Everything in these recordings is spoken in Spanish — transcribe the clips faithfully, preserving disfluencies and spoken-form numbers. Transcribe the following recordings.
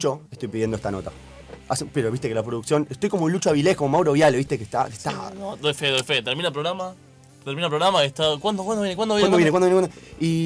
Yo estoy pidiendo esta nota. Hace, pero viste que la producción... Estoy como Lucho Avilés, como Mauro Viale, viste que está... está... Sí, no, doy fe, doy fe. Termina el programa. Termina el programa y está... ¿Cuándo, cuándo viene? ¿Cuándo viene? ¿Cuándo viene? ¿Cuándo viene? ¿Cuándo?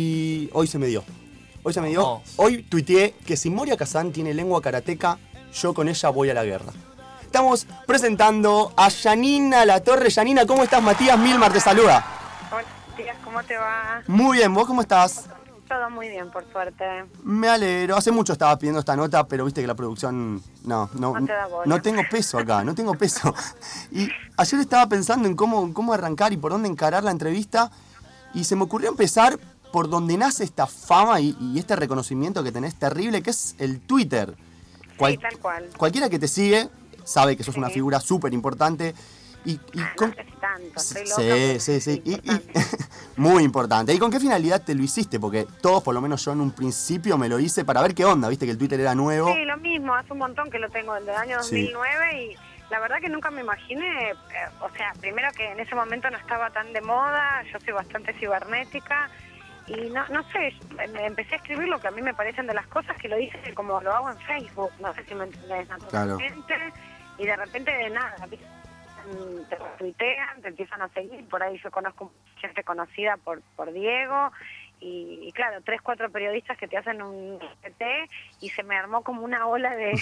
Y hoy se me dio. Hoy se me dio. No. Hoy tuiteé que si Moria Kazan tiene lengua karateca, yo con ella voy a la guerra. Estamos presentando a Janina Latorre. Janina, ¿cómo estás? Matías Milmar te saluda. Hola, Matías, ¿cómo te va? Muy bien, ¿vos cómo estás? Todo muy bien, por suerte. Me alegro. Hace mucho estaba pidiendo esta nota, pero viste que la producción... No, no, No te da bola. no tengo peso acá, no tengo peso. Y ayer estaba pensando en cómo, cómo arrancar y por dónde encarar la entrevista, y se me ocurrió empezar por donde nace esta fama y, y este reconocimiento que tenés terrible, que es el Twitter. Cual- Sí, tal cual. Cualquiera que te sigue sabe que sos Sí. una figura súper importante. Y, y Ah, con- no sé si tanto, estoy loca. Sí, pero sí, sí. Y- y- importante. muy importante. ¿Y con qué finalidad te lo hiciste? Porque todos, por lo menos yo en un principio, me lo hice para ver qué onda. Viste que el Twitter era nuevo. Sí, lo mismo, hace un montón que lo tengo, desde el año dos mil nueve y la verdad que nunca me imaginé, eh, o sea, primero que en ese momento no estaba tan de moda, yo soy bastante cibernética y no no sé, me empecé a escribir lo que a mí me parecen de las cosas que lo hice como lo hago en Facebook, no sé si me entendés, naturalmente, y de repente de nada, ¿viste? Te retuitean, te empiezan a seguir, por ahí yo conozco gente conocida por por Diego y, y claro, tres, cuatro periodistas que te hacen un P T y se me armó como una ola de,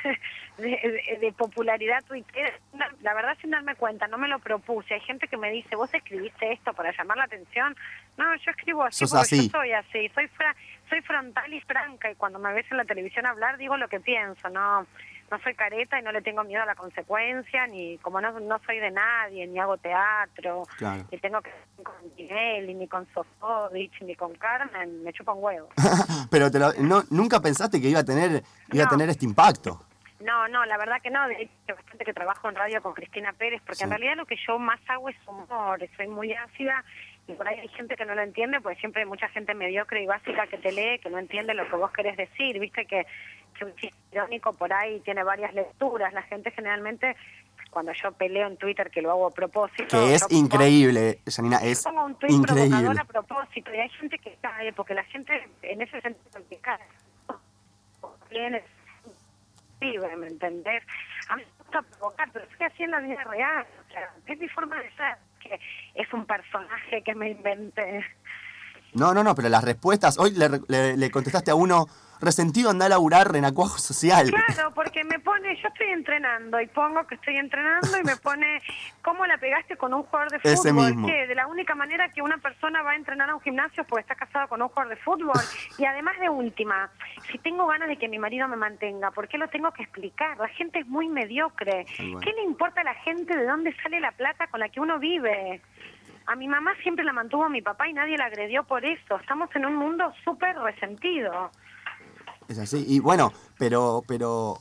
de, de, de popularidad tuitera, la verdad sin darme cuenta, no me lo propuse, hay gente que me dice, vos escribiste esto para llamar la atención, no, yo escribo así Sos porque así. yo soy así, soy, fra soy frontal y franca y cuando me ves en la televisión hablar digo lo que pienso, no no soy careta y no le tengo miedo a la consecuencia, ni como no, no soy de nadie, ni hago teatro, Claro. ni tengo que ver con Tinelli, ni con Sofovich, ni con Carmen, me chupa un huevo. Pero te lo- no, nunca pensaste que iba a tener, iba a No. tener este impacto. No, no, la verdad que no, de hecho, bastante que trabajo en radio con Cristina Pérez, porque Sí. en realidad lo que yo más hago es humor, soy muy ácida, y por ahí hay gente que no lo entiende, porque siempre hay mucha gente mediocre y básica que te lee, que no entiende lo que vos querés decir, viste que, que un chiste irónico por ahí tiene varias lecturas, la gente generalmente, cuando yo peleo en Twitter, que lo hago a propósito... Que es yo pongo- increíble, Janina, es pongo un tuit provocador increíble. a propósito, y hay gente que cae, porque la gente en ese sentido que cae, viene pibe, ¿me entendés? A mí me gusta provocar, pero estoy así en la vida real, o sea, es mi forma de ser, que es un personaje que me inventé. No, no, no, pero las respuestas... Hoy le, le- le contestaste a uno, resentido anda a laburar renacuajo social. Claro, porque me pone, yo estoy entrenando y pongo que estoy entrenando y me pone, ¿cómo la pegaste con un jugador de fútbol? Ese mismo. ¿Qué? De la única manera que una persona va a entrenar a un gimnasio es porque está casado con un jugador de fútbol. Y además de última, si tengo ganas de que mi marido me mantenga, ¿por qué lo tengo que explicar? La gente es muy mediocre. Tal cual. ¿Qué le importa a la gente de dónde sale la plata con la que uno vive? A mi mamá siempre la mantuvo mi papá y nadie la agredió por eso. Estamos en un mundo súper resentido. Es así. Y bueno, pero, pero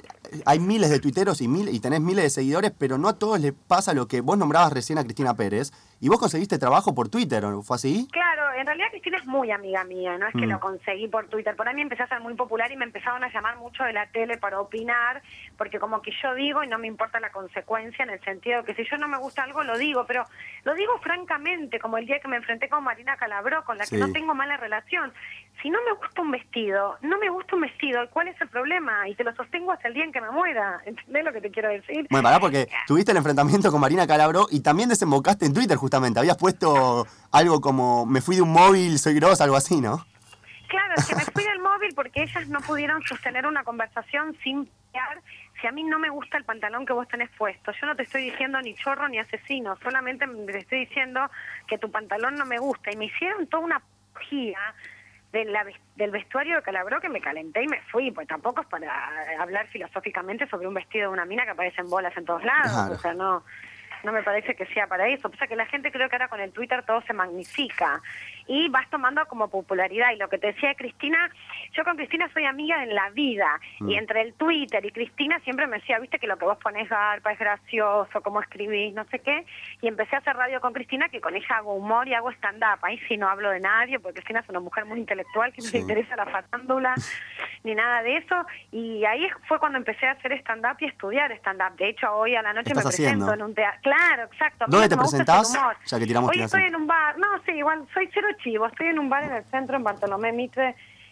hay miles de tuiteros y, mil, y tenés miles de seguidores, pero no a todos les pasa lo que vos nombrabas recién a Cristina Pérez. Y vos conseguiste trabajo por Twitter, ¿o fue así? Claro, en realidad Cristina es muy amiga mía, no es que Mm. lo conseguí por Twitter. Por ahí me empecé a ser muy popular y me empezaron a llamar mucho de la tele para opinar, porque como que yo digo y no me importa la consecuencia, en el sentido de que si yo no me gusta algo lo digo, pero lo digo francamente, como el día que me enfrenté con Marina Calabró, con la que Sí. no tengo mala relación. Si no me gusta un vestido, no me gusta un vestido, ¿cuál es el problema? Y te lo sostengo hasta el día en que me muera, ¿entendés lo que te quiero decir? Bueno, pará, porque tuviste el enfrentamiento con Marina Calabró y también desembocaste en Twitter justamente. Habías puesto algo como, me fui de un móvil, soy grosa, algo así, ¿no? Claro, es que me fui del móvil porque ellas no pudieron sostener una conversación sin pelear. Si a mí no me gusta el pantalón que vos tenés puesto, yo no te estoy diciendo ni chorro ni asesino, solamente te estoy diciendo que tu pantalón no me gusta. Y me hicieron toda una apología de la, del vestuario de Calabró que me calenté y me fui, pues tampoco es para hablar filosóficamente sobre un vestido de una mina que aparece en bolas en todos lados, Claro. o sea, no... No me parece que sea para eso. O sea, que la gente creo que ahora con el Twitter todo se magnifica y vas tomando como popularidad. Y lo que te decía de Cristina, yo con Cristina soy amiga en la vida. Mm. Y entre el Twitter y Cristina siempre me decía, viste que lo que vos ponés garpa es gracioso, cómo escribís, no sé qué. Y empecé a hacer radio con Cristina, que con ella hago humor y hago stand-up. Ahí sí no hablo de nadie, porque Cristina es una mujer muy intelectual, que no Sí. le interesa la farándula ni nada de eso. Y ahí fue cuando empecé a hacer stand-up y a estudiar stand-up. De hecho, hoy a la noche me ¿Estás presento haciendo? en un teatro. Claro, exacto. A mí ¿Dónde lo te que me gusta es el presentás? humor. Ya que tiramos Hoy tirazo. estoy en un bar, no, sí, igual, soy cero chivo, estoy en un bar en el centro, en Bartolomé Mitre,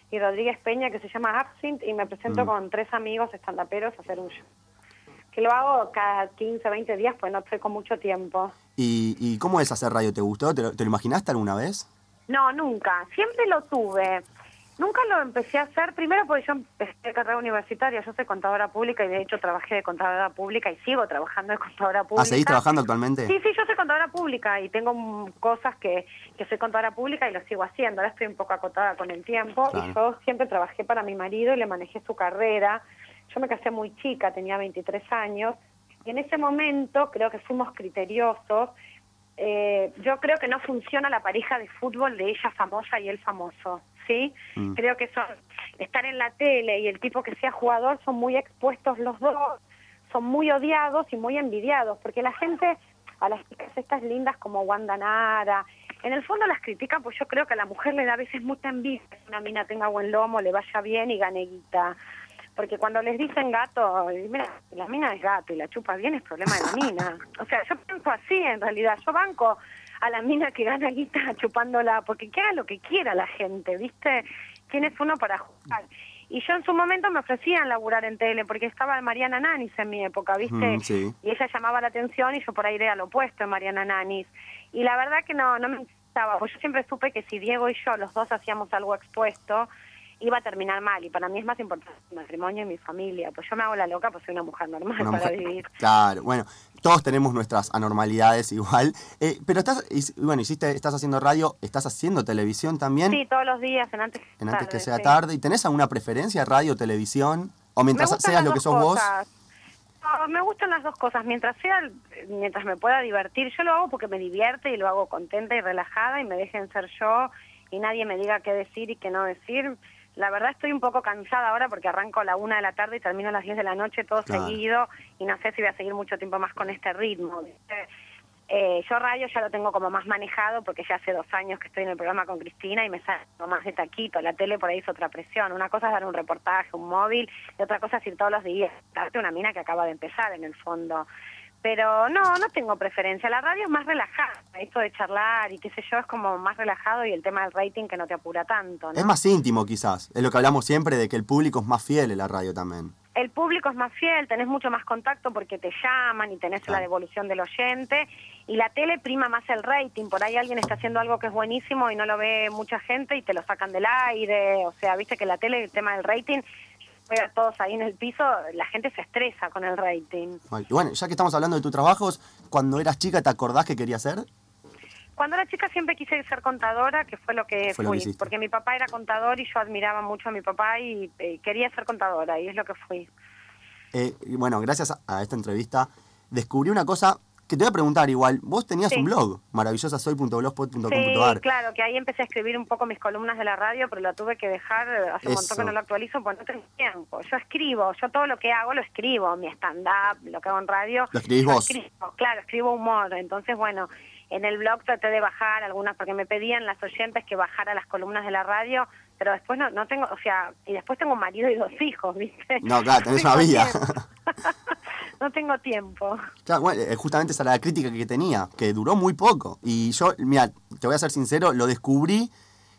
y Rodríguez Peña, que se llama Absinthe, y me presento Mm. con tres amigos estandaperos a hacer un show. Que lo hago cada quince, veinte días, pues no estoy con mucho tiempo. ¿Y, y cómo es hacer radio? ¿Te gustó? ¿Te lo, te lo imaginaste alguna vez? No, nunca. Siempre lo tuve. Nunca lo empecé a hacer, primero porque yo empecé carrera universitaria, yo soy contadora pública y de hecho trabajé de contadora pública y sigo trabajando de contadora pública. ¿Ah, seguís trabajando actualmente? Sí, sí, yo soy contadora pública y tengo mm, cosas que, que soy contadora pública y lo sigo haciendo. Ahora estoy un poco acotada con el tiempo. Claro. Y yo siempre trabajé para mi marido y le manejé su carrera. Yo me casé muy chica, tenía veintitrés años, y en ese momento creo que fuimos criteriosos. Eh, yo creo que no funciona la pareja de fútbol de ella famosa y él famoso, ¿sí? Mm. Creo que son estar en la tele y el tipo que sea jugador son muy expuestos los dos, son muy odiados y muy envidiados, porque la gente, a las chicas estas lindas como Wanda Nara, en el fondo las critican, pues yo creo que a la mujer le da a veces mucha envidia que una mina tenga buen lomo, le vaya bien y gane guita. Porque cuando les dicen gato, y mira, la mina es gato y la chupa bien, es problema de la mina. O sea, yo pienso así en realidad. Yo banco a la mina que gana guita chupándola, porque que haga lo que quiera la gente, ¿viste? ¿Quién es uno para jugar? Y yo en su momento me ofrecían laburar en tele, porque estaba Mariana Nanis en mi época, ¿viste? Mm, sí. Y ella llamaba la atención y yo por ahí era lo opuesto de Mariana Nanis. Y la verdad que no, no me gustaba, pues yo siempre supe que si Diego y yo, los dos hacíamos algo expuesto, iba a terminar mal, y para mí es más importante mi matrimonio y mi familia, pues yo me hago la loca, pues soy una mujer normal Una para mujer- vivir. Claro, bueno, todos tenemos nuestras anormalidades igual. Eh, pero estás, y- bueno, hiciste, estás haciendo radio, estás haciendo televisión también, Sí, todos los días, en antes, en antes que tarde, sea sí. tarde. ¿Y tenés alguna preferencia, radio, televisión? O mientras Me gustan seas las lo que dos sos vos. cosas. No, me gustan las dos cosas, mientras sea, mientras me pueda divertir. Yo lo hago porque me divierte y lo hago contenta y relajada y me dejen ser yo y nadie me diga qué decir y qué no decir. La verdad estoy un poco cansada ahora porque arranco a la una de la tarde y termino a las diez de la noche todo Claro. seguido y no sé si voy a seguir mucho tiempo más con este ritmo, ¿viste? Eh, yo radio ya lo tengo como más manejado porque ya hace dos años que estoy en el programa con Cristina y me salgo más de taquito. La tele por ahí es otra presión. Una cosa es dar un reportaje, un móvil, y otra cosa es ir todos los días. Darte una mina que acaba de empezar en el fondo. Pero no, no tengo preferencia. La radio es más relajada. Esto de charlar y qué sé yo es como más relajado y el tema del rating que no te apura tanto, ¿no? Es más íntimo quizás, es lo que hablamos siempre de que el público es más fiel en la radio también. El público es más fiel, tenés mucho más contacto porque te llaman y tenés Claro. la devolución del oyente, y la tele prima más el rating. Por ahí alguien está haciendo algo que es buenísimo y no lo ve mucha gente y te lo sacan del aire. O sea, viste que la tele, el tema del rating, juega todos ahí en el piso, la gente se estresa con el rating. Y bueno, ya que estamos hablando de tus trabajos, cuando eras chica, ¿te acordás qué querías ser? Cuando era chica siempre quise ser contadora, que fue lo que Fue lo fui, que hiciste. porque mi papá era contador y yo admiraba mucho a mi papá y eh, quería ser contadora y es lo que fui. Eh, y bueno, gracias a, a esta entrevista, descubrí una cosa que te voy a preguntar igual. Vos tenías Sí. un blog, maravillosasoy punto blogspot punto com Sí, punto ar. claro, que ahí empecé a escribir un poco mis columnas de la radio, pero lo tuve que dejar, eh, hace un montón Eso. que no lo actualizo, porque no tengo tiempo. Yo escribo, yo todo lo que hago lo escribo, mi stand-up, lo que hago en radio. Lo escribís yo vos. escribo, claro, escribo humor, entonces bueno, en el blog traté de bajar algunas, porque me pedían las oyentes que bajara las columnas de la radio, pero después no, no tengo, o sea, y después tengo un marido y dos hijos, ¿viste? No, claro, tenés No una tengo vida. tiempo. No tengo tiempo. Claro, bueno, eh, justamente esa era la crítica que tenía, que duró muy poco. Y yo, mira, te voy a ser sincero, lo descubrí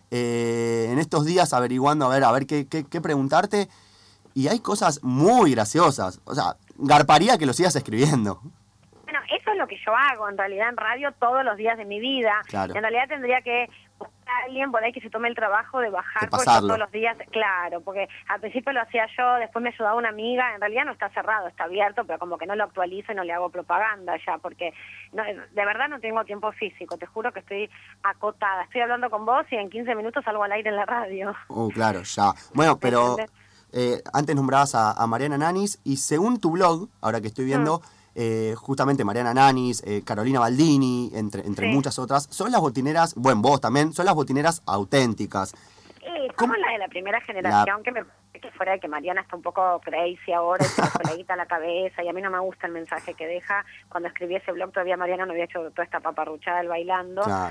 eh, en estos días averiguando a ver, a ver qué, qué, qué preguntarte. Y hay cosas muy graciosas. O sea, garparía que lo sigas escribiendo. Bueno, eso es lo que yo hago en realidad en radio todos los días de mi vida. Claro. En realidad tendría que buscar a alguien por ahí que se tome el trabajo de bajar De porque yo pasarlo. todos los días, claro, porque al principio lo hacía yo, después me ayudaba una amiga, en realidad no está cerrado, está abierto, pero como que no lo actualizo y no le hago propaganda ya, porque no, de verdad no tengo tiempo físico, te juro que estoy acotada, estoy hablando con vos y en quince minutos salgo al aire en la radio. Oh, claro, ya. Bueno, pero eh, antes nombrabas a, a Mariana Nanis y según tu blog, ahora que estoy viendo, eh, justamente Mariana Nanis, eh, Carolina Baldini, entre, entre Sí. muchas otras, son las botineras, bueno, vos también, son las botineras auténticas. Eh, ¿Cómo? como la de la primera generación, que me parece que fuera de que Mariana está un poco crazy ahora, y se le coleguita a la cabeza, y a mí no me gusta el mensaje que deja. Cuando escribí ese blog todavía Mariana no había hecho toda esta paparruchada del bailando. Claro.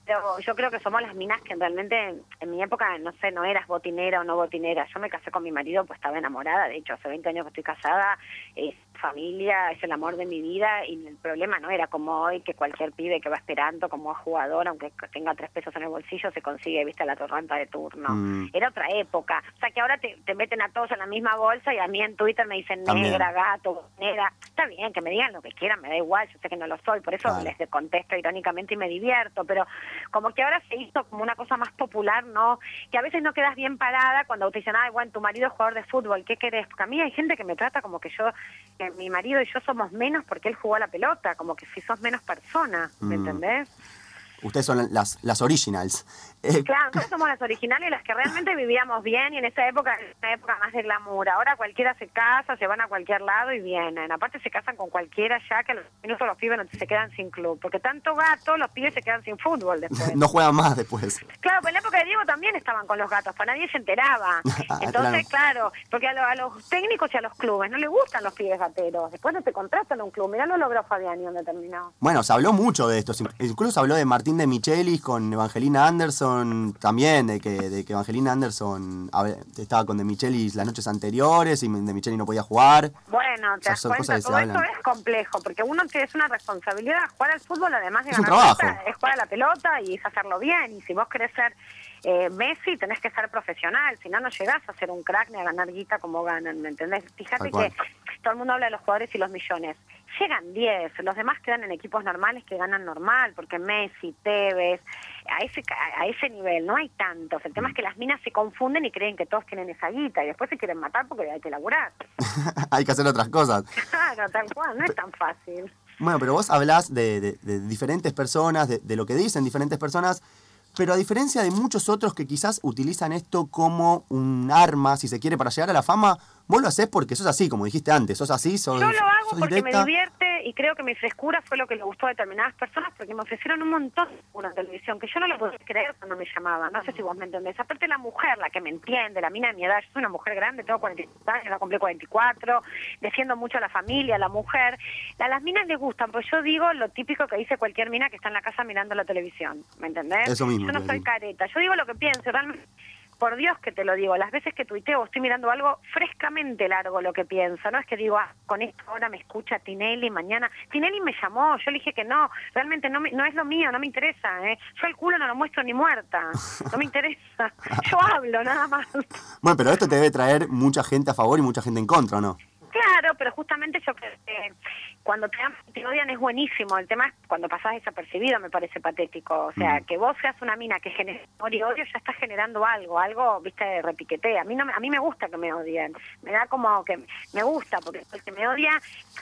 Pero yo creo que somos las minas que realmente, en mi época, no sé, no eras botinera o no botinera. Yo me casé con mi marido, pues estaba enamorada. De hecho, hace veinte años que estoy casada, es familia, es el amor de mi vida. Y el problema no era como hoy, que cualquier pibe que va esperando como jugador, aunque tenga tres pesos en el bolsillo, se consigue, viste, la torranta de turno. Mm. Era otra época. O sea, que ahora te, te meten a todos en la misma bolsa y a mí en Twitter me dicen También. negra, gato, negra. Está bien, que me digan lo que quieran, me da igual. Yo sé que no lo soy, por eso claro. les contesto irónicamente y me divierto. Pero como que ahora se hizo como una cosa más popular, ¿no? Que a veces no quedas bien parada cuando te dicen, ay, bueno, tu marido es jugador de fútbol, ¿qué querés? Porque a mí hay gente que me trata como que yo, que mi marido y yo somos menos porque él jugó a la pelota, como que si sos menos persona, ¿me mm. entendés? Ustedes son las, las originals. Eh, claro, nosotros somos las originales, las que realmente vivíamos bien, y en esa época, en una época más de glamour. Ahora cualquiera se casa, se van a cualquier lado y vienen. Aparte se casan con cualquiera ya, que a los minutos los pibes no se quedan sin club. Porque tanto gato, los pibes se quedan sin fútbol después. No juegan más después. Claro, pero en la época de Diego también estaban con los gatos, pero nadie se enteraba. Entonces, claro, claro porque a, lo, a los técnicos y a los clubes no les gustan los pibes gateros. Después no te contratan a un club. Mirá lo logró Fabiani donde terminó. Bueno, se habló mucho de esto. Incluso se habló de Martín de Michelis con Evangelina Anderson también, de que, de que Evangelina Anderson a ver, estaba con De Michelis las noches anteriores y De Michelis no podía jugar. Bueno, te das cuenta, todo esto es complejo, porque uno tiene una responsabilidad. Jugar al fútbol, además de es ganar un trabajo. Plata, es jugar a la pelota y es hacerlo bien. Y si vos querés ser eh, Messi, tenés que ser profesional, si no, no llegás a ser un crack ni a ganar guita como ganan, ¿me entendés? Fíjate que todo el mundo habla de los jugadores y los millones. Llegan diez, los demás quedan en equipos normales que ganan normal, porque Messi, Tevez, a ese a ese nivel no hay tantos. El tema es que las minas se confunden y creen que todos tienen esa guita y después se quieren matar porque hay que laburar. Hay que hacer otras cosas. Claro, tal cual, no es tan fácil. Bueno, pero vos hablás de, de, de diferentes personas, de, de lo que dicen diferentes personas, pero a diferencia de muchos otros que quizás utilizan esto como un arma, si se quiere, para llegar a la fama, vos lo hacés porque sos así, como dijiste antes, sos así, sos Yo lo hago sos porque directa. me divierte y creo que mi frescura fue lo que le gustó a determinadas personas, porque me ofrecieron un montón una televisión que yo no lo podía creer cuando me llamaban. No sé si vos me entendés. Aparte la mujer, la que me entiende, la mina de mi edad, yo soy una mujer grande, tengo cuarenta y cinco años, ya cumplí cuarenta y cuatro, defiendo mucho a la familia, a la mujer. A las minas les gustan, pues yo digo lo típico que dice cualquier mina que está en la casa mirando la televisión, ¿me entendés? Eso mismo. Yo no soy careta, yo digo lo que pienso, realmente. Por Dios que te lo digo, las veces que tuiteo estoy mirando algo frescamente largo lo que pienso, no es que digo, ah, con esto ahora me escucha Tinelli, mañana, Tinelli me llamó, yo le dije que no, realmente no me, no es lo mío, no me interesa, ¿eh? Yo el culo no lo muestro ni muerta, no me interesa, yo hablo nada más. Bueno, pero esto te debe traer mucha gente a favor y mucha gente en contra, ¿no? Claro, pero justamente yo creo que cuando te, te odian es buenísimo. El tema es cuando pasás desapercibido, me parece patético. O sea, mm. que vos seas una mina que genera amor y odio, ya estás generando algo, algo, viste, de repiquete. A mí no, a mí me gusta que me odien. Me da como que me gusta, porque el que me odia,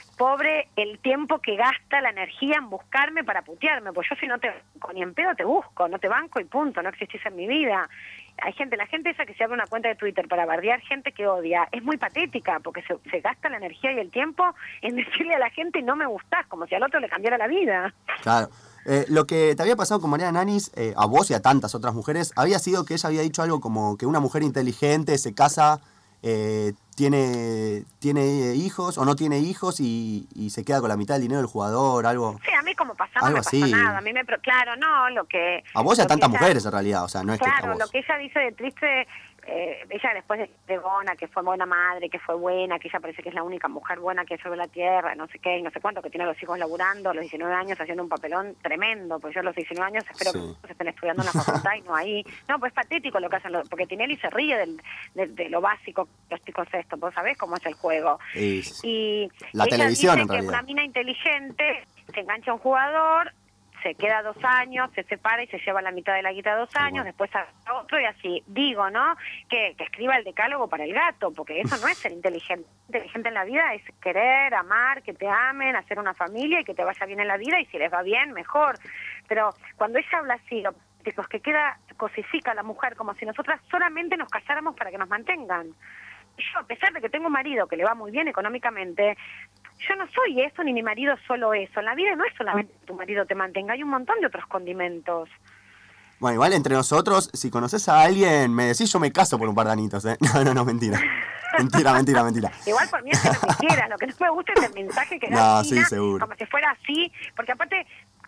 pobre el tiempo que gasta, la energía en buscarme para putearme. Pues yo si no te banco, ni en pedo te busco, no te banco y punto, no existís en mi vida. Hay gente, la gente esa que se abre una cuenta de Twitter para bardear gente que odia, es muy patética, porque se, se gasta la energía y el tiempo en decirle a la gente no me gustás, como si al otro le cambiara la vida. Claro. Eh, lo que te había pasado con Mariana Nanis, eh, a vos y a tantas otras mujeres, había sido que ella había dicho algo como que una mujer inteligente se casa, eh, tiene tiene hijos o no tiene hijos y, y se queda con la mitad del dinero del jugador, algo. Sí, a mí como pasaba no me pasó así. nada. A mí me, claro, no, lo que... A vos y a tantas ella, mujeres en realidad, o sea, no es claro, que a vos. Lo que ella dice de triste, eh, ella después de, de Bona, que fue buena madre, que fue buena, que ella parece que es la única mujer buena que hay sobre la tierra, no sé qué, y no sé cuánto, que tiene a los hijos laburando, a los diecinueve años haciendo un papelón tremendo, pues yo a los diecinueve años espero sí. que estén estudiando en la facultad y no ahí. No, pues es patético lo que hacen, los, porque Tinelli se ríe del, de, de lo básico, los chicos esto, vos sabés cómo es el juego. Es y la ella televisión dice en que realidad. una mina inteligente se engancha a un jugador, se queda dos años, se separa y se lleva la mitad de la guita dos años, bueno. Después a otro y así. Digo, ¿no? Que, que escriba el decálogo para el gato, porque eso no es ser inteligente. Inteligente en la vida es querer, amar, que te amen, hacer una familia y que te vaya bien en la vida y si les va bien, mejor. Pero cuando ella habla así, lo que queda, cosifica a la mujer como si nosotras solamente nos casáramos para que nos mantengan. Yo, a pesar de que tengo un marido que le va muy bien económicamente, yo no soy eso, ni mi marido solo eso. En la vida no es solamente que tu marido te mantenga, hay un montón de otros condimentos. Bueno, igual entre nosotros, si conoces a alguien, me decís yo me caso por un par de anitos, ¿eh? No, no, no, mentira. Mentira, mentira, mentira. Igual por mí es que no quisiera, lo que no me gusta es el mensaje que da no, China, sí, seguro. como si fuera así, porque aparte...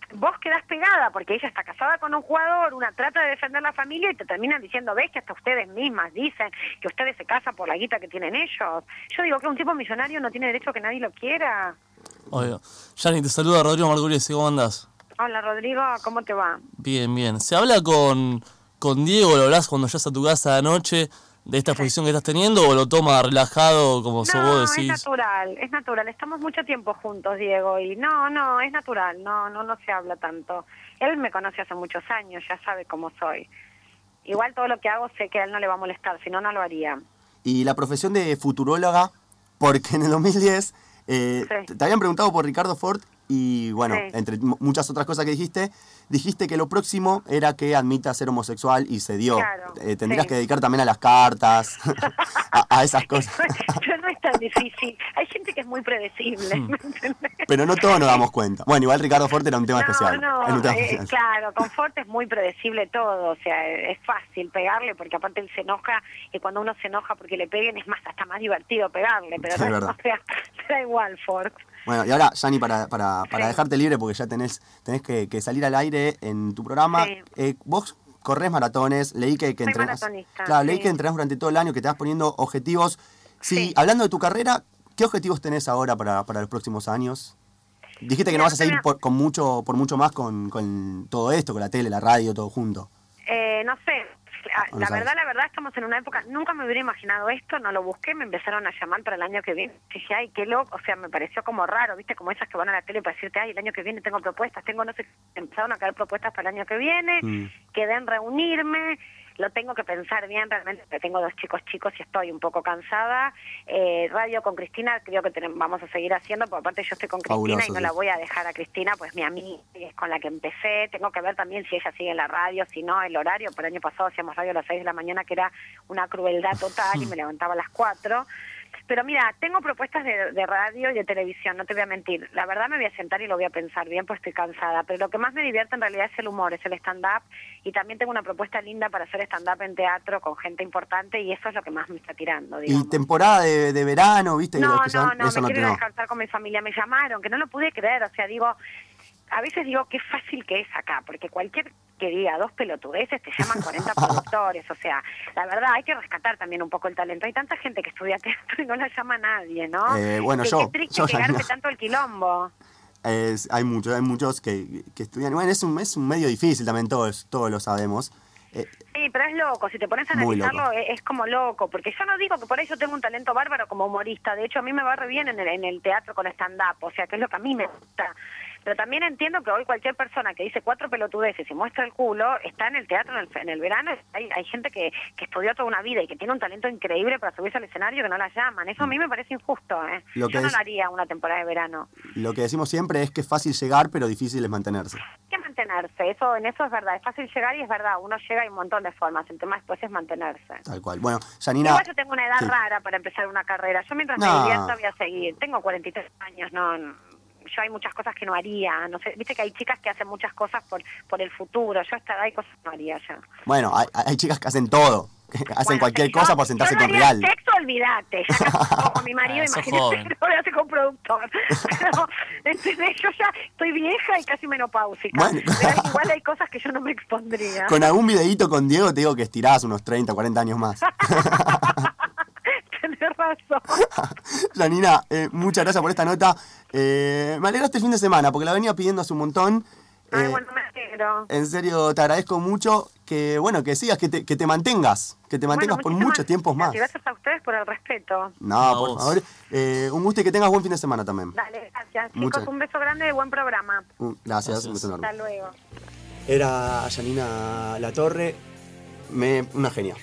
vos quedás pegada porque ella está casada con un jugador, una trata de defender la familia y te terminan diciendo, ves que hasta ustedes mismas dicen que ustedes se casan por la guita que tienen ellos. Yo digo que un tipo millonario no tiene derecho a que nadie lo quiera. Obvio. Yani, te saluda Rodrigo Marguriesi, ¿cómo andás? Hola Rodrigo, ¿cómo te va? Bien, bien. ¿Se habla con, con Diego, lo hablas cuando llegas a tu casa de noche de esta exposición que estás teniendo o lo toma relajado como no, vos decís? No, es natural, es natural. Estamos mucho tiempo juntos, Diego, y no, no, es natural, no, no, no se habla tanto. Él me conoce hace muchos años, ya sabe cómo soy. Igual todo lo que hago sé que a él no le va a molestar, si no, no lo haría. Y la profesión de futuróloga, porque en el dos mil diez eh, sí. te habían preguntado por Ricardo Ford y bueno, sí. entre muchas otras cosas que dijiste, dijiste que lo próximo era que admita ser homosexual y se dio. Claro, eh, tendrías sí. que dedicar también a las cartas, a, a esas cosas. Pero no es tan difícil. Hay gente que es muy predecible, ¿me entendés? Pero no todos nos damos cuenta. Bueno, igual Ricardo Ford era un tema no, especial. No, un tema eh, especial. Claro, con Ford es muy predecible todo, o sea, es fácil pegarle porque aparte él se enoja y cuando uno se enoja porque le peguen es más, hasta más divertido pegarle, pero sí, no, verdad. O sea, da igual Ford. Bueno, y ahora, Yani, para, para, para sí. dejarte libre, porque ya tenés, tenés que, que salir al aire en tu programa, sí. eh, vos corres maratones, leí que, que Soy entrenás. maratonista, Claro, leí sí. que entrenás durante todo el año, que te vas poniendo objetivos. Sí, sí. Hablando de tu carrera, ¿qué objetivos tenés ahora para, para los próximos años? Dijiste que no vas a seguir por, con mucho, por mucho más con, con todo esto, con la tele, la radio, todo junto. Eh, no sé. La, la verdad, sabes. la verdad, estamos en una época, nunca me hubiera imaginado esto, no lo busqué, me empezaron a llamar para el año que viene. Dije, ay, qué loco, o sea, me pareció como raro, ¿viste? Como esas que van a la tele para decirte, ay, el año que viene tengo propuestas, tengo, no sé, empezaron a caer propuestas para el año que viene, Mm. quedé en reunirme, lo tengo que pensar bien, realmente, porque tengo dos chicos chicos y estoy un poco cansada. Eh, radio con Cristina creo que tenemos, vamos a seguir haciendo, porque aparte yo estoy con Cristina Fabuloso, y no sí. la voy a dejar a Cristina, pues mi amiga es con la que empecé. Tengo que ver también si ella sigue en la radio, si no, el horario. Por el año pasado hacíamos radio a las seis de la mañana, que era una crueldad total, y me levantaba a las cuatro. Pero mira, tengo propuestas de, de radio y de televisión, no te voy a mentir. La verdad me voy a sentar y lo voy a pensar bien, pues estoy cansada. Pero lo que más me divierte en realidad es el humor, es el stand-up. Y también tengo una propuesta linda para hacer stand-up en teatro con gente importante y eso es lo que más me está tirando, digamos. Y temporada de, de verano, ¿viste? No, Los que no, son- no, eso me no quiero ir te- a descansar con mi familia. Me llamaron, que no lo pude creer. O sea, digo, a veces digo qué fácil que es acá, porque cualquier que diga dos pelotudeces te llaman cuarenta productores. O sea, la verdad, hay que rescatar también un poco el talento. Hay tanta gente que estudia teatro y no la llama nadie, ¿no? Eh, bueno, Que yo- Qué triste yo que ya garpe no. tanto el quilombo. Es- hay muchos, hay muchos que, que estudian. Bueno, es un, es un medio difícil también, todos, todos lo sabemos. Eh, Sí, pero es loco, si te pones a Muy analizarlo loco. es, es como loco, porque yo no digo que por ahí yo tengo un talento bárbaro como humorista, de hecho a mí me va re bien en el, en el teatro con stand-up, o sea que es lo que a mí me gusta, pero también entiendo que hoy cualquier persona que dice cuatro pelotudeces y muestra el culo, está en el teatro en el, en el verano, hay, hay gente que, que estudió toda una vida y que tiene un talento increíble para subirse al escenario que no la llaman, eso a mí me parece injusto, ¿eh? Lo que Yo no es- lo haría una temporada de verano. lo que decimos siempre es que es fácil llegar, pero difícil es mantenerse. Hay que mantenerse, eso en eso es verdad, es fácil llegar y es verdad, uno llega y un montón de formas, el tema después es mantenerse. Tal cual. Bueno, Janina. Igual yo tengo una edad sí. rara para empezar una carrera. Yo mientras No. me divierta voy a seguir. Tengo cuarenta y tres años, no, no- yo hay muchas cosas que no haría. No sé, viste que hay chicas que hacen muchas cosas por por el futuro. Yo a esta edad hay cosas que no haría ya. Bueno, hay, hay chicas que hacen todo. Que hacen Bueno, cualquier yo- cosa por sentarse yo no con haría real. sexo, olvídate. Ya casi con mi marido, Ah, sos imagínate joven. que lo voy a hacer con productor. Pero, ¿entendés? Yo ya estoy vieja y casi menopáusica. Bueno. Pero hay- igual hay cosas que yo no me expondría. Con algún videíto con Diego te digo que estirás unos treinta, cuarenta años más. Tenés razón. Janina, eh, muchas gracias por esta nota. Eh, me alegra este fin de semana porque la venía pidiendo hace un montón. Ay, Eh, bueno, me alegro. En serio, te agradezco mucho que, bueno, que sigas, que te, que te mantengas, que te mantengas Bueno, por muchísimas muchos tiempos más. gracias. Gracias a ustedes por el respeto. No, A por vos. favor. Eh, un gusto y que tengas buen fin de semana también. Dale, gracias. Chicos, Muchas- un beso grande y buen programa. Uh, Gracias, Gracias. un beso enorme. Hasta luego. Era Janina Latorre, me, una genia.